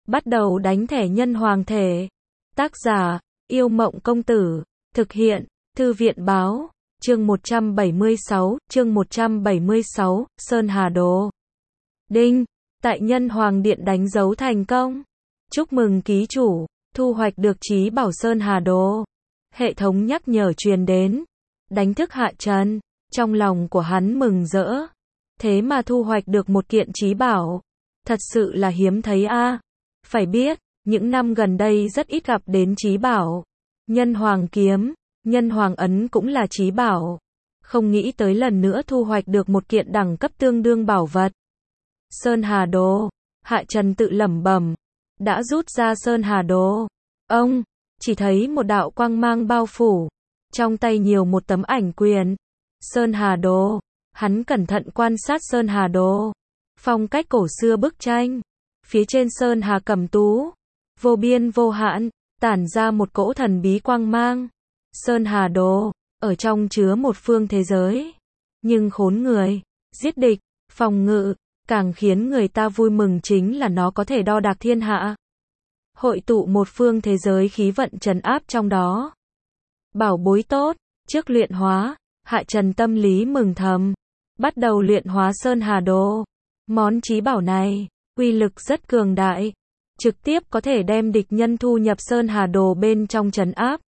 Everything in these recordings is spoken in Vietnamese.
bắt đầu đánh thẻ nhân hoàng thể. Tác giả, Yêu Mộng Công Tử. Thực hiện, Thư viện Báo. Chương 176, Sơn Hà Đồ. Đinh, tại Nhân Hoàng Điện đánh dấu thành công. Chúc mừng ký chủ, thu hoạch được trí bảo Sơn Hà Đồ. Hệ thống nhắc nhở truyền đến. Đánh thức Hạ Trần, trong lòng của hắn mừng rỡ. Thế mà thu hoạch được một kiện trí bảo. Thật sự là hiếm thấy a. Phải biết, những năm gần đây rất ít gặp đến trí bảo. Nhân Hoàng Kiếm, Nhân Hoàng Ấn cũng là trí bảo. Không nghĩ tới lần nữa thu hoạch được một kiện đẳng cấp tương đương bảo vật. Sơn Hà Đồ, Hạ Trần tự lẩm bẩm. Đã rút ra Sơn Hà Đồ. Ông, chỉ thấy một đạo quang mang bao phủ. Trong tay nhiều một tấm ảnh quyền. Sơn Hà Đồ, hắn cẩn thận quan sát Sơn Hà Đồ. Phong cách cổ xưa bức tranh. Phía trên Sơn Hà Cẩm Tú, vô biên vô hạn, tản ra một cỗ thần bí quang mang. Sơn Hà Đồ, ở trong chứa một phương thế giới. Nhưng khốn người, giết địch, phòng ngự, càng khiến người ta vui mừng chính là nó có thể đo đạc thiên hạ. Hội tụ một phương thế giới khí vận trấn áp trong đó. Bảo bối tốt, trước luyện hóa, Hạ Trần tâm lý mừng thầm. Bắt đầu luyện hóa Sơn Hà Đồ. Món trí bảo này, uy lực rất cường đại. Trực tiếp có thể đem địch nhân thu nhập Sơn Hà Đồ bên trong trấn áp.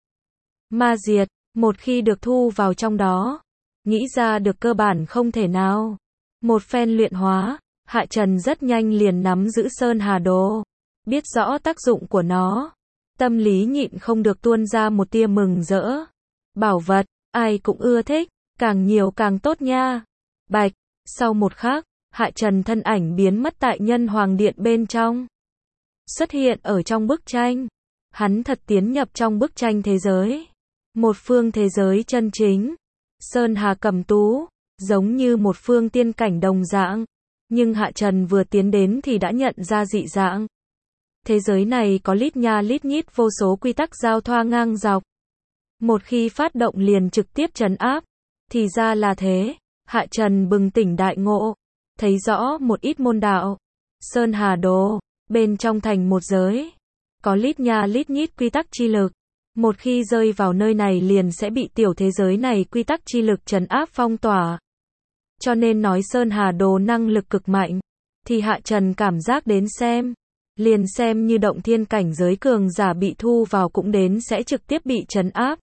Ma diệt, một khi được thu vào trong đó, nghĩ ra được cơ bản không thể nào. Một phen luyện hóa, Hạ Trần rất nhanh liền nắm giữ Sơn Hà Đồ. Biết rõ tác dụng của nó. Tâm lý nhịn không được tuôn ra một tia mừng rỡ. Bảo vật, ai cũng ưa thích, càng nhiều càng tốt nha. Bạch, sau một khắc, Hạ Trần thân ảnh biến mất tại Nhân Hoàng Điện bên trong. Xuất hiện ở trong bức tranh. Hắn thật tiến nhập trong bức tranh thế giới. Một phương thế giới chân chính. Sơn Hà Cẩm Tú, giống như một phương tiên cảnh đồng dạng. Nhưng Hạ Trần vừa tiến đến thì đã nhận ra dị dạng. Thế giới này có lít nha lít nhít vô số quy tắc giao thoa ngang dọc. Một khi phát động liền trực tiếp trấn áp. Thì ra là thế. Hạ Trần bừng tỉnh đại ngộ. Thấy rõ một ít môn đạo. Sơn Hà Đồ, bên trong thành một giới. Có lít nha lít nhít quy tắc chi lực. Một khi rơi vào nơi này liền sẽ bị tiểu thế giới này quy tắc chi lực trấn áp phong tỏa. Cho nên nói Sơn Hà Đồ năng lực cực mạnh. Thì Hạ Trần cảm giác đến xem. Liền xem như động thiên cảnh giới cường giả bị thu vào cũng đến sẽ trực tiếp bị trấn áp.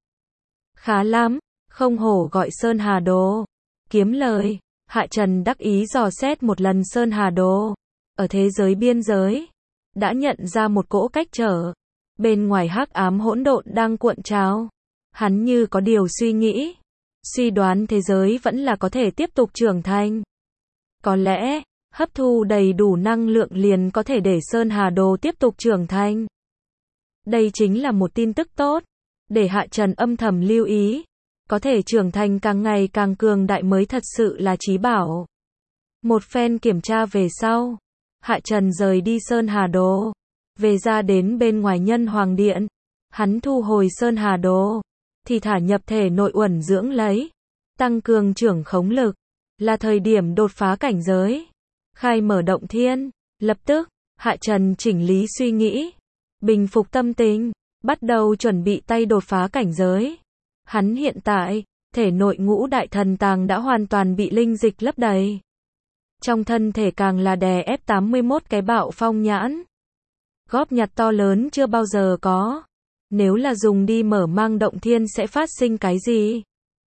Khá lắm, không hổ gọi Sơn Hà Đồ. Kiếm lời. Hạ Trần đắc ý dò xét một lần Sơn Hà Đồ. Ở thế giới biên giới, đã nhận ra một cỗ cách trở. Bên ngoài hắc ám hỗn độn đang cuộn trào. Hắn như có điều suy nghĩ. Suy đoán thế giới vẫn là có thể tiếp tục trưởng thành. Có lẽ, hấp thu đầy đủ năng lượng liền có thể để Sơn Hà Đồ tiếp tục trưởng thành. Đây chính là một tin tức tốt. Để Hạ Trần âm thầm lưu ý. Có thể trưởng thành càng ngày càng cường đại mới thật sự là trí bảo. Một phen kiểm tra về sau. Hạ Trần rời đi Sơn Hà Đồ. Về ra đến bên ngoài Nhân Hoàng Điện. Hắn thu hồi Sơn Hà Đồ. Thì thả nhập thể nội uẩn dưỡng lấy. Tăng cường trưởng khống lực. Là thời điểm đột phá cảnh giới. Khai mở động thiên. Lập tức, Hạ Trần chỉnh lý suy nghĩ. Bình phục tâm tình. Bắt đầu chuẩn bị tay đột phá cảnh giới. Hắn hiện tại, thể nội ngũ đại thần tàng đã hoàn toàn bị linh dịch lấp đầy. Trong thân thể càng là đè ép 81 cái bạo phong nhãn. Góp nhặt to lớn chưa bao giờ có. Nếu là dùng đi mở mang động thiên sẽ phát sinh cái gì?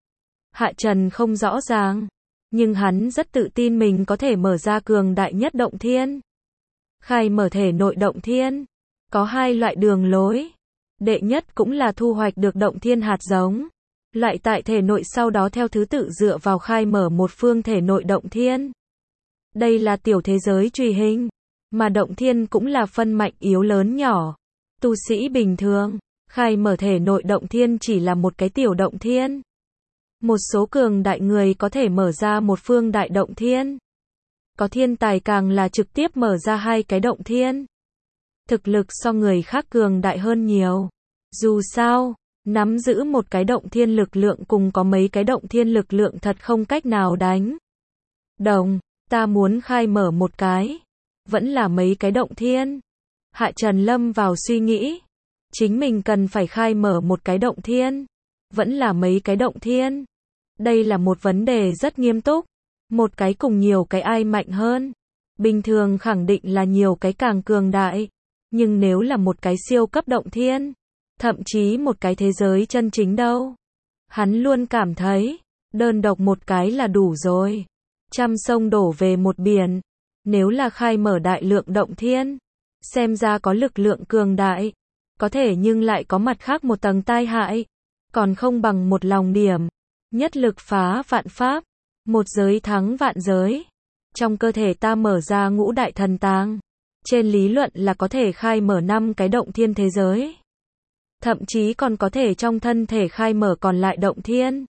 Hạ Trần không rõ ràng. Nhưng hắn rất tự tin mình có thể mở ra cường đại nhất động thiên. Khai mở thể nội động thiên. Có hai loại đường lối. Đệ nhất cũng là thu hoạch được động thiên hạt giống. Loại tại thể nội sau đó theo thứ tự dựa vào khai mở một phương thể nội động thiên. Đây là tiểu thế giới truy hình. Mà động thiên cũng là phân mạnh yếu lớn nhỏ. Tu sĩ bình thường, khai mở thể nội động thiên chỉ là một cái tiểu động thiên. Một số cường đại người có thể mở ra một phương đại động thiên. Có thiên tài càng là trực tiếp mở ra hai cái động thiên. Thực lực so người khác cường đại hơn nhiều. Dù sao, nắm giữ một cái động thiên lực lượng cùng có mấy cái động thiên lực lượng thật không cách nào đánh đồng. Ta muốn khai mở một cái. Vẫn là mấy cái động thiên. Hạ Trần lâm vào suy nghĩ. Chính mình cần phải khai mở một cái động thiên. Vẫn là mấy cái động thiên. Đây là một vấn đề rất nghiêm túc. Một cái cùng nhiều cái ai mạnh hơn. Bình thường khẳng định là nhiều cái càng cường đại. Nhưng nếu là một cái siêu cấp động thiên, thậm chí một cái thế giới chân chính đâu. Hắn luôn cảm thấy, đơn độc một cái là đủ rồi. Trăm sông đổ về một biển. Nếu là khai mở đại lượng động thiên, xem ra có lực lượng cường đại. Có thể nhưng lại có mặt khác một tầng tai hại. Còn không bằng một lòng điểm. Nhất lực phá vạn pháp. Một giới thắng vạn giới. Trong cơ thể ta mở ra ngũ đại thần tàng. Trên lý luận là có thể khai mở 5 cái động thiên thế giới. Thậm chí còn có thể trong thân thể khai mở còn lại động thiên.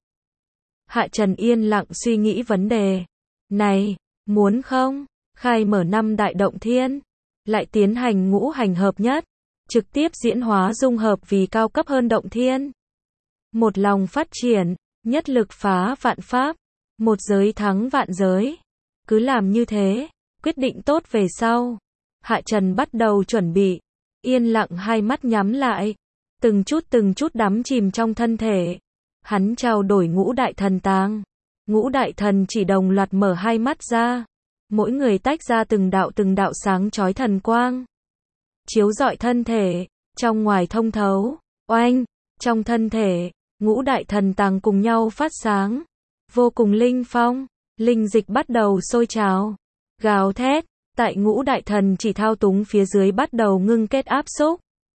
Hạ Trần yên lặng suy nghĩ vấn đề. Này, muốn không? Khai mở 5 đại động thiên. Lại tiến hành ngũ hành hợp nhất. Trực tiếp diễn hóa dung hợp vì cao cấp hơn động thiên. Một lòng phát triển. Nhất lực phá vạn pháp. Một giới thắng vạn giới. Cứ làm như thế. Quyết định tốt về sau. Hạ Trần bắt đầu chuẩn bị. Yên lặng hai mắt nhắm lại. Từng chút đắm chìm trong thân thể. Hắn trao đổi ngũ đại thần tàng. Ngũ đại thần chỉ đồng loạt mở hai mắt ra. Mỗi người tách ra từng đạo sáng chói thần quang. Chiếu rọi thân thể. Trong ngoài thông thấu. Oanh. Trong thân thể. Ngũ đại thần tàng cùng nhau phát sáng. Vô cùng linh phong. Linh dịch bắt đầu sôi trào. Gào thét. Tại ngũ đại thần chỉ thao túng phía dưới bắt đầu ngưng kết áp xúc.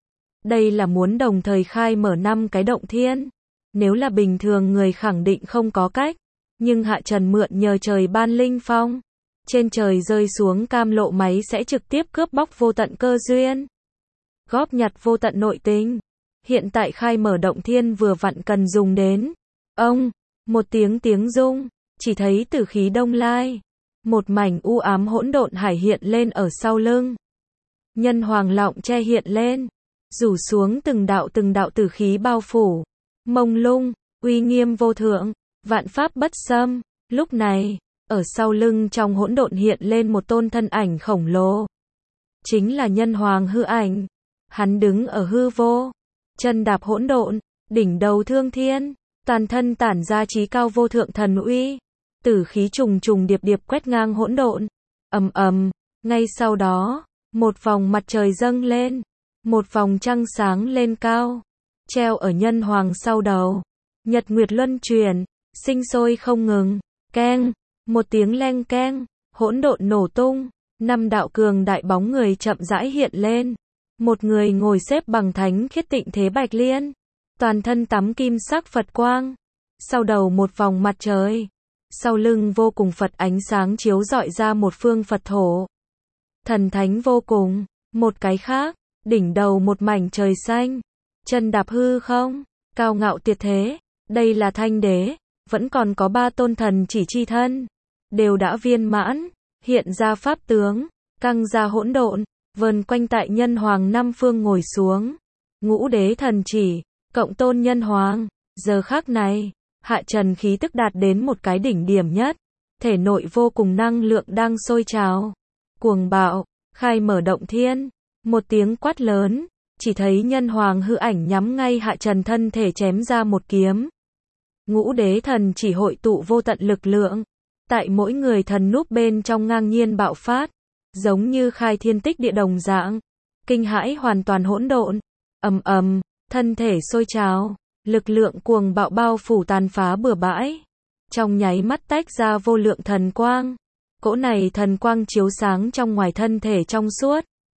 Đây là muốn đồng thời khai mở 5 cái động thiên. Nếu là bình thường người khẳng định không có cách. Nhưng Hạ Trần mượn nhờ trời ban linh phong. Trên trời rơi xuống cam lộ máy sẽ trực tiếp cướp bóc vô tận cơ duyên. Góp nhặt vô tận nội tình. Hiện tại khai mở động thiên vừa vặn cần dùng đến. Ông, một tiếng rung. Chỉ thấy tử khí đông lai. Một mảnh u ám hỗn độn hải hiện lên ở sau lưng. Nhân hoàng lọng che hiện lên. Rủ xuống từng đạo tử khí bao phủ. Mông lung, uy nghiêm vô thượng. Vạn pháp bất xâm. Lúc này, ở sau lưng trong hỗn độn hiện lên một tôn thân ảnh khổng lồ. Chính là nhân hoàng hư ảnh. Hắn đứng ở hư vô. Chân đạp hỗn độn. Đỉnh đầu thương thiên. Toàn thân tản ra trí cao vô thượng thần uy. Tử khí trùng điệp quét ngang hỗn độn. Ầm ầm, ngay sau đó, một vòng mặt trời dâng lên, một vòng trăng sáng lên cao, treo ở nhân hoàng sau đầu. Nhật nguyệt luân chuyển, sinh sôi không ngừng. Keng, một tiếng leng keng, hỗn độn nổ tung, 5 đạo cường đại bóng người chậm rãi hiện lên. Một người ngồi xếp bằng thánh khiết tịnh thế bạch liên, toàn thân tắm kim sắc Phật quang. Sau đầu một vòng mặt trời. Sau lưng vô cùng Phật ánh sáng chiếu rọi ra một phương Phật thổ. Thần thánh vô cùng. Một cái khác, đỉnh đầu một mảnh trời xanh. Chân đạp hư không, cao ngạo tuyệt thế. Đây là Thanh Đế. Vẫn còn có 3 tôn thần chỉ chi thân. Đều đã viên mãn. Hiện ra pháp tướng. Căng ra hỗn độn. Vờn quanh tại nhân hoàng 5 phương ngồi xuống. Ngũ đế thần chỉ. Cộng tôn nhân hoàng. Giờ khắc này. Hạ Trần khí tức đạt đến một cái đỉnh điểm nhất. Thể nội vô cùng năng lượng đang sôi trào. Cuồng bạo, khai mở động thiên. Một tiếng quát lớn. Chỉ thấy nhân hoàng hư ảnh nhắm ngay Hạ Trần thân thể chém ra một kiếm. Ngũ đế thần chỉ hội tụ vô tận lực lượng. Tại mỗi người thần núp bên trong ngang nhiên bạo phát. Giống như khai thiên tích địa đồng dạng. Kinh hãi hoàn toàn hỗn độn. Ầm ầm, thân thể sôi trào. Lực lượng cuồng bạo bao phủ tàn phá bừa bãi. Trong nháy mắt tách ra vô lượng thần quang. Cỗ này thần quang chiếu sáng trong ngoài thân thể trong suốt.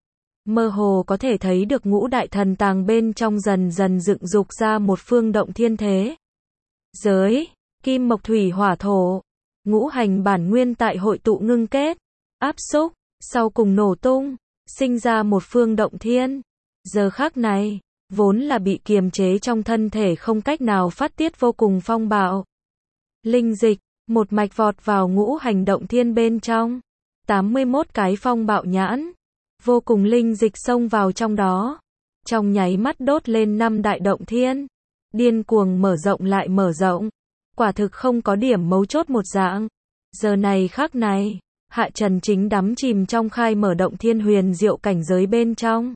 Mơ hồ có thể thấy được ngũ đại thần tàng bên trong dần dần dựng dục ra một phương động thiên thế. Giới, kim mộc thủy hỏa thổ. Ngũ hành bản nguyên tại hội tụ ngưng kết. Áp xúc, sau cùng nổ tung. Sinh ra một phương động thiên. Giờ khắc này. Vốn là bị kiềm chế trong thân thể không cách nào phát tiết vô cùng phong bạo. Linh dịch, một mạch vọt vào ngũ hành động thiên bên trong. 81 cái phong bạo nhãn. Vô cùng linh dịch xông vào trong đó. Trong nháy mắt đốt lên 5 đại động thiên. Điên cuồng mở rộng lại mở rộng. Quả thực không có điểm mấu chốt một dạng. Giờ này khắc này, Hạ Trần chính đắm chìm trong khai mở động thiên huyền diệu cảnh giới bên trong.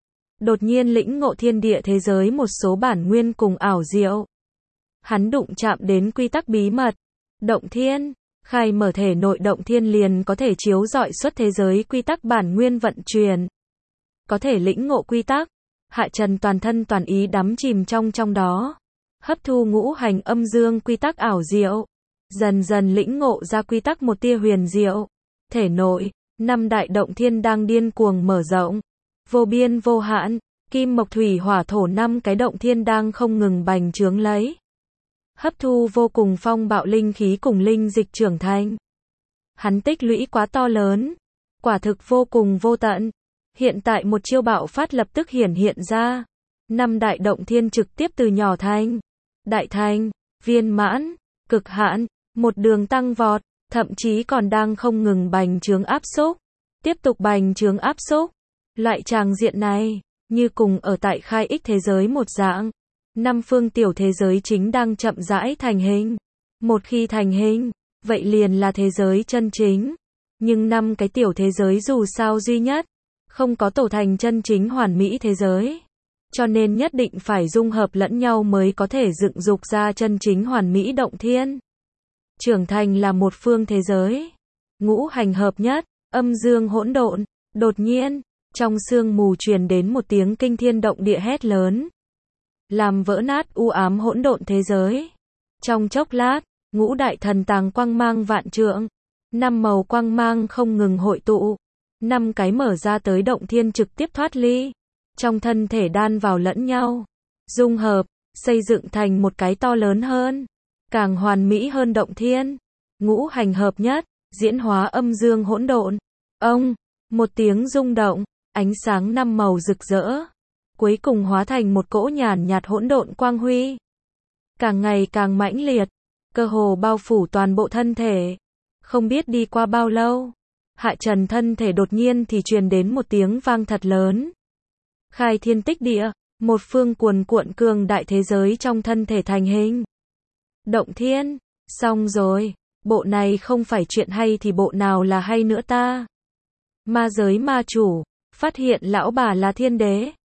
Đột nhiên lĩnh ngộ thiên địa thế giới một số bản nguyên cùng ảo diệu. Hắn đụng chạm đến quy tắc bí mật. Động thiên, khai mở thể nội động thiên liền có thể chiếu rọi xuất thế giới quy tắc bản nguyên vận chuyển. Có thể lĩnh ngộ quy tắc. Hạ Trần toàn thân toàn ý đắm chìm trong đó. Hấp thu ngũ hành âm dương quy tắc ảo diệu. Dần dần lĩnh ngộ ra quy tắc một tia huyền diệu. Thể nội, 5 đại động thiên đang điên cuồng mở rộng. Vô biên vô hạn, kim mộc thủy hỏa thổ 5 cái động thiên đang không ngừng bành trướng lấy. Hấp thu vô cùng phong bạo linh khí cùng linh dịch trưởng thành. Hắn tích lũy quá to lớn. Quả thực vô cùng vô tận. Hiện tại một chiêu bạo phát lập tức hiện ra. 5 đại động thiên trực tiếp từ nhỏ thành, đại thành, viên mãn, cực hạn, một đường tăng vọt, thậm chí còn đang không ngừng bành trướng áp xúc. Tiếp tục bành trướng áp xúc. Loại tràng diện này, như cùng ở tại khai ích thế giới một dạng. 5 phương tiểu thế giới chính đang chậm rãi thành hình. Một khi thành hình, vậy liền là thế giới chân chính. Nhưng 5 cái tiểu thế giới dù sao duy nhất, không có tổ thành chân chính hoàn mỹ thế giới. Cho nên nhất định phải dung hợp lẫn nhau mới có thể dựng dục ra chân chính hoàn mỹ động thiên. Trưởng thành là một phương thế giới. Ngũ hành hợp nhất, âm dương hỗn độn. Đột nhiên, trong sương mù truyền đến một tiếng kinh thiên động địa hét lớn. Làm vỡ nát u ám hỗn độn thế giới. Trong chốc lát, ngũ đại thần tàng quang mang vạn trượng. 5 màu quang mang không ngừng hội tụ. 5 cái mở ra tới động thiên trực tiếp thoát ly. Trong thân thể đan vào lẫn nhau. Dung hợp, xây dựng thành một cái to lớn hơn. Càng hoàn mỹ hơn động thiên. Ngũ hành hợp nhất, diễn hóa âm dương hỗn độn. Ông, một tiếng rung động, ánh sáng 5 màu rực rỡ. Cuối cùng hóa thành một cỗ nhàn nhạt hỗn độn quang huy. Càng ngày càng mãnh liệt, cơ hồ bao phủ toàn bộ thân thể. Không biết đi qua bao lâu, Hạ Trần thân thể đột nhiên thì truyền đến một tiếng vang thật lớn. Khai thiên tích địa, một phương cuồn cuộn cường đại thế giới trong thân thể thành hình. Động thiên, xong rồi, bộ này không phải chuyện hay thì bộ nào là hay nữa ta. Ma giới ma chủ, phát hiện lão bà là thiên đế.